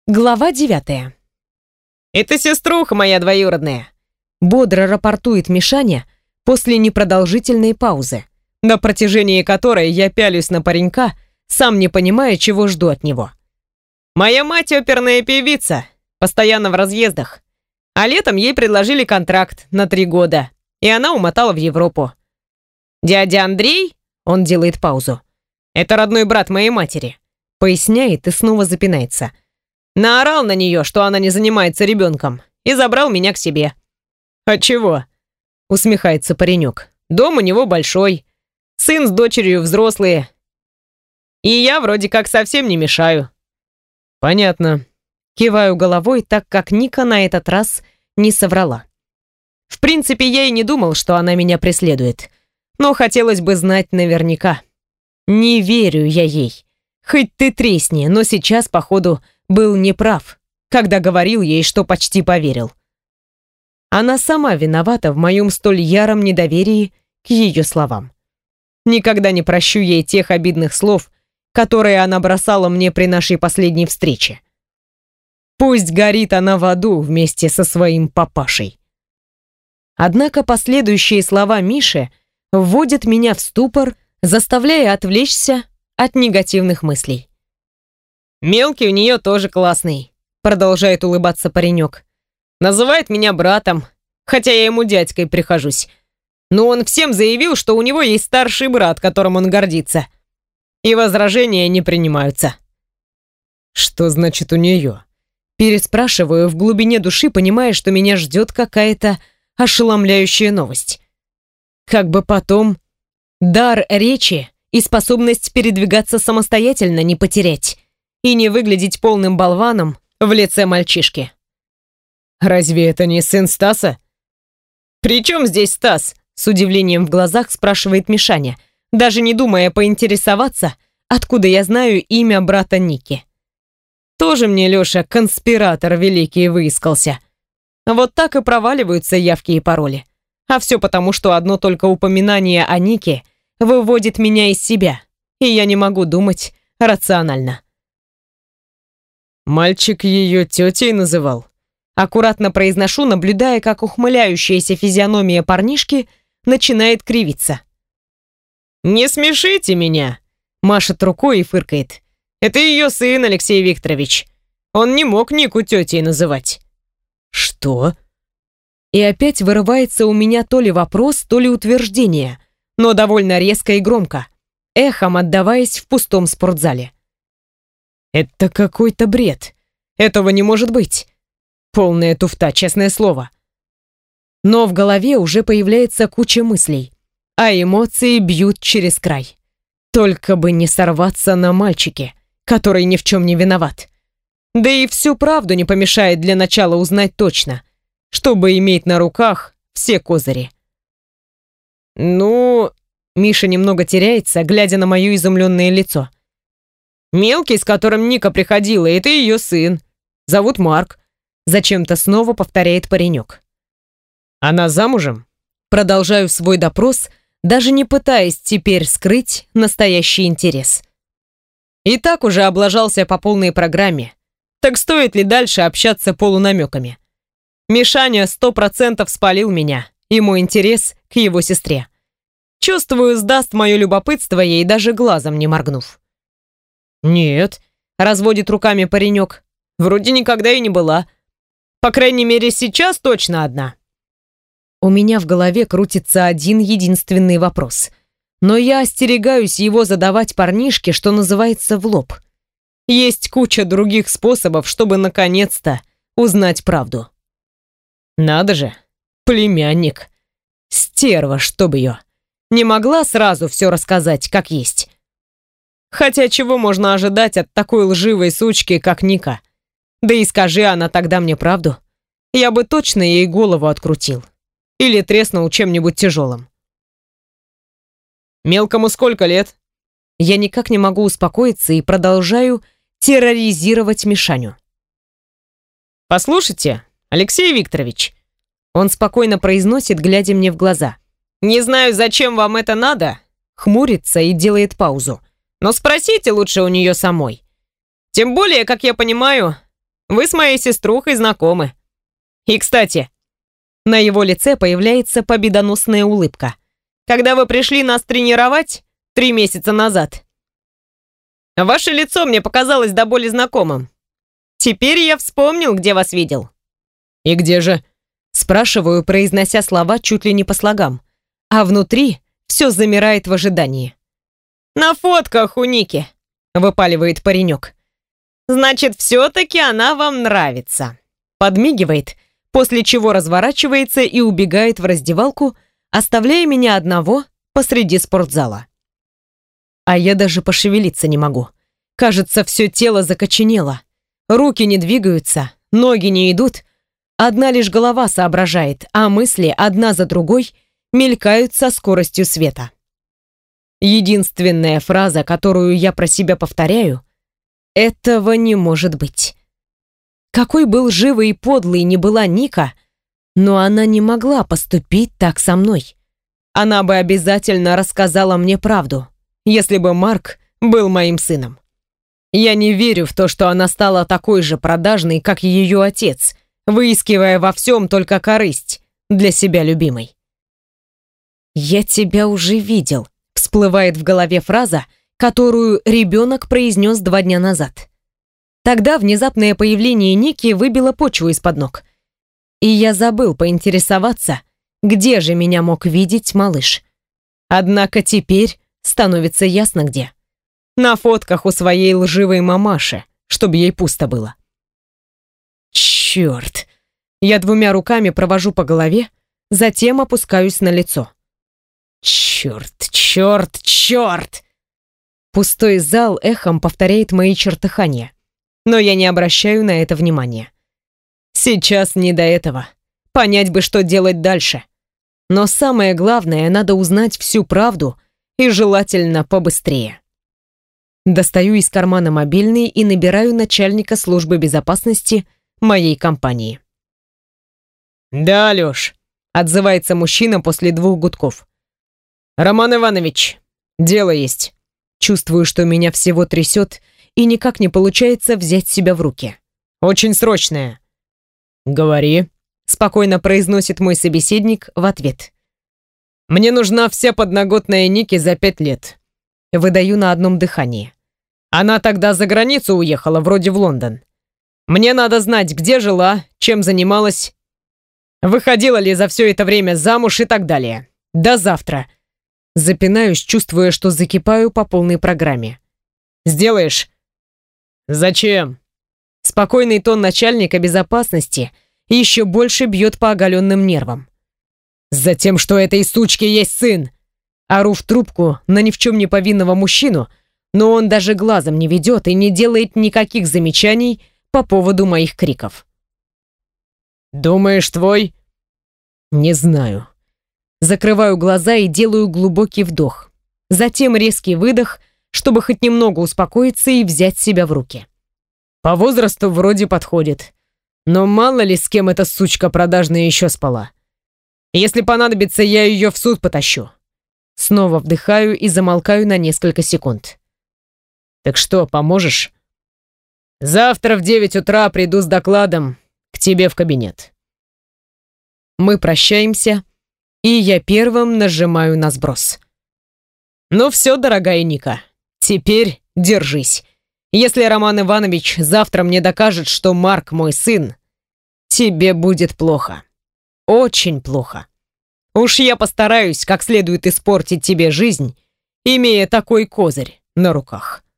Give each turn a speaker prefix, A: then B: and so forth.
A: Глава 9.
B: «Это сеструха моя двоюродная»,
A: — бодро рапортует Мишаня после непродолжительной паузы, на протяжении которой я пялюсь на паренька, сам не понимая, чего жду от него.
B: «Моя мать оперная певица, постоянно в разъездах. А летом ей предложили контракт на 3 года, и она умотала в Европу. Дядя Андрей, он делает паузу, это родной брат моей матери,
A: поясняет и снова запинается.
B: Наорал на нее, что она не занимается ребенком, и забрал меня к себе». «А чего?» — усмехается паренек. «Дом у него большой, сын с дочерью взрослые, и я вроде как совсем не мешаю».
A: «Понятно». Киваю головой, так как Ника на этот раз не соврала. В принципе, я и не думал, что она меня преследует, но хотелось бы знать наверняка. Не верю я ей. Хоть ты тресни, но сейчас, походу, был неправ, когда говорил ей, что почти поверил. Она сама виновата в моем столь яром недоверии к ее словам. Никогда не прощу ей тех обидных слов, которые она бросала мне при нашей последней встрече. Пусть горит она в аду вместе со своим папашей. Однако последующие слова Миши вводят меня в ступор, заставляя отвлечься от негативных мыслей.
B: «Мелкий у нее тоже классный», — продолжает улыбаться паренек. «Называет меня братом, хотя я ему дядькой прихожусь. Но он всем заявил, что у него есть старший брат, которым он гордится. И возражения не принимаются».
A: «Что значит у нее?» Переспрашиваю в глубине души, понимая, что меня ждет какая-то ошеломляющая новость. Как бы потом дар речи и способность передвигаться самостоятельно не потерять и не выглядеть полным болваном в лице мальчишки.
B: «Разве это не сын Стаса?» «При чем здесь Стас?» — с удивлением в глазах спрашивает Мишаня, даже не думая поинтересоваться, откуда я знаю имя брата Ники. Тоже мне, Леша, конспиратор великий выискался. Вот так и проваливаются явки и пароли. А все потому, что одно только упоминание о Нике выводит меня из себя, и я не могу думать рационально.
A: «Мальчик ее тетей называл?» Аккуратно произношу, наблюдая, как ухмыляющаяся физиономия парнишки начинает кривиться.
B: «Не смешите меня!» — машет рукой и фыркает. «Это ее сын, Алексей Викторович. Он не мог Нику тетей называть».
A: «Что?» И опять вырывается у меня то ли вопрос, то ли утверждение, но довольно резко и громко, эхом отдаваясь в пустом спортзале. «Это какой-то бред. Этого не может быть. Полная туфта, честное слово». Но в голове уже появляется куча мыслей, а эмоции бьют через край. Только бы не сорваться на мальчике, который ни в чем не виноват. Да и всю правду не помешает для начала узнать точно, чтобы иметь на руках все козыри.
B: «Ну...» — Миша немного теряется, глядя на мое изумленное лицо. «Мелкий, с которым Ника приходила, это ее сын. Зовут Марк», — зачем-то снова повторяет паренек.
A: «Она замужем?» Продолжаю свой допрос, даже не пытаясь теперь скрыть настоящий интерес. И так уже облажался по полной программе. Так стоит ли дальше общаться полунамеками? Мишаня 100% спалил меня и мой интерес к его сестре. Чувствую, сдаст мое любопытство ей, даже глазом не моргнув.
B: «Нет», — разводит руками паренек, — «вроде никогда и не была. По крайней мере, сейчас точно одна».
A: У меня в голове крутится один единственный вопрос, но я остерегаюсь его задавать парнишке, что называется, в лоб. Есть куча других способов, чтобы наконец-то узнать правду. Надо же, племянник. Стерва, чтоб ее. Не могла сразу все рассказать, как есть. Хотя чего можно ожидать от такой лживой сучки, как Ника? Да и скажи она тогда мне правду, я бы точно ей голову открутил. Или треснул чем-нибудь тяжелым.
B: «Мелкому сколько лет?»
A: Я никак не могу успокоиться и продолжаю терроризировать Мишаню.
B: «Послушайте, Алексей Викторович»,
A: — он спокойно произносит, глядя мне в глаза.
B: «Не знаю, зачем вам это надо»,
A: — хмурится и делает паузу.
B: «но спросите лучше у нее самой. Тем более, как я понимаю,
A: вы с моей сеструхой знакомы. И, кстати, на его лице появляется победоносная улыбка. Когда вы пришли нас тренировать 3 месяца назад, ваше лицо мне показалось до боли знакомым. Теперь я вспомнил, где вас видел».
B: «И где же?»
A: Спрашиваю, произнося слова чуть ли не по слогам, а внутри все замирает в ожидании. «На фотках у Ники», — выпаливает паренек. «Значит, все-таки она вам нравится». Подмигивает, после чего разворачивается и убегает в раздевалку, оставляя меня одного посреди спортзала. А я даже пошевелиться не могу. Кажется, все тело закоченело. Руки не двигаются, ноги не идут. Одна лишь голова соображает, а мысли одна за другой мелькают со скоростью света. Единственная фраза, которую я про себя повторяю: «Этого не может быть». Какой бы лживой и подлой ни была Ника, но она не могла поступить так со мной. Она бы обязательно рассказала мне правду, если бы Марк был моим сыном. Я не верю в то, что она стала такой же продажной, как ее отец, выискивая во всем только корысть для себя любимой. «Я тебя уже видел», — всплывает в голове фраза, которую ребенок произнес 2 дня назад. Тогда внезапное появление Ники выбило почву из-под ног. И я забыл поинтересоваться, где же меня мог видеть малыш. Однако теперь становится ясно где. На фотках у своей лживой мамаши, чтобы ей пусто было. Черт! Я 2 руками провожу по голове, затем опускаюсь на лицо. Черт, черт, черт! Пустой зал эхом повторяет мои чертыхания, но я не обращаю на это внимания. Сейчас не до этого. Понять бы, что делать дальше. Но самое главное, надо узнать всю правду и желательно побыстрее. Достаю из кармана мобильный и набираю начальника службы безопасности моей компании. «Да, Алёш», — отзывается мужчина после 2 гудков. «Роман Иванович, дело есть». Чувствую, что меня всего трясет, и никак не получается взять себя в руки. «Очень срочное». «Говори», — спокойно произносит мой собеседник в ответ. «Мне нужна вся подноготная Ники за 5 лет». Выдаю на одном дыхании. Она тогда за границу уехала, вроде в Лондон. Мне надо знать, где жила, чем занималась, выходила ли за все это время замуж и так далее. До завтра. Запинаюсь, чувствуя, что закипаю по полной программе. «Сделаешь?» «Зачем?» Спокойный тон начальника безопасности еще больше бьет по оголенным нервам. «Затем, что этой сучки есть сын!» Ору в трубку на ни в чем не повинного мужчину, но он даже глазом не ведет и не делает никаких замечаний по поводу моих криков. «Думаешь, твой?» «Не знаю». Закрываю глаза и делаю глубокий вдох. Затем резкий выдох, чтобы хоть немного успокоиться и взять себя в руки. По возрасту вроде подходит. Но мало ли с кем эта сучка продажная еще спала. Если понадобится, я ее в суд потащу. Снова вдыхаю и замолкаю на несколько секунд. «Так что, поможешь?» «Завтра в 9 утра приду с докладом к тебе в кабинет». Мы прощаемся, и я первым нажимаю на сброс. «Ну все, дорогая Ника, теперь держись. Если Роман Иванович завтра мне докажет, что Марк мой сын, тебе будет плохо. Очень плохо. Уж я постараюсь как следует испортить тебе жизнь, имея такой козырь на руках».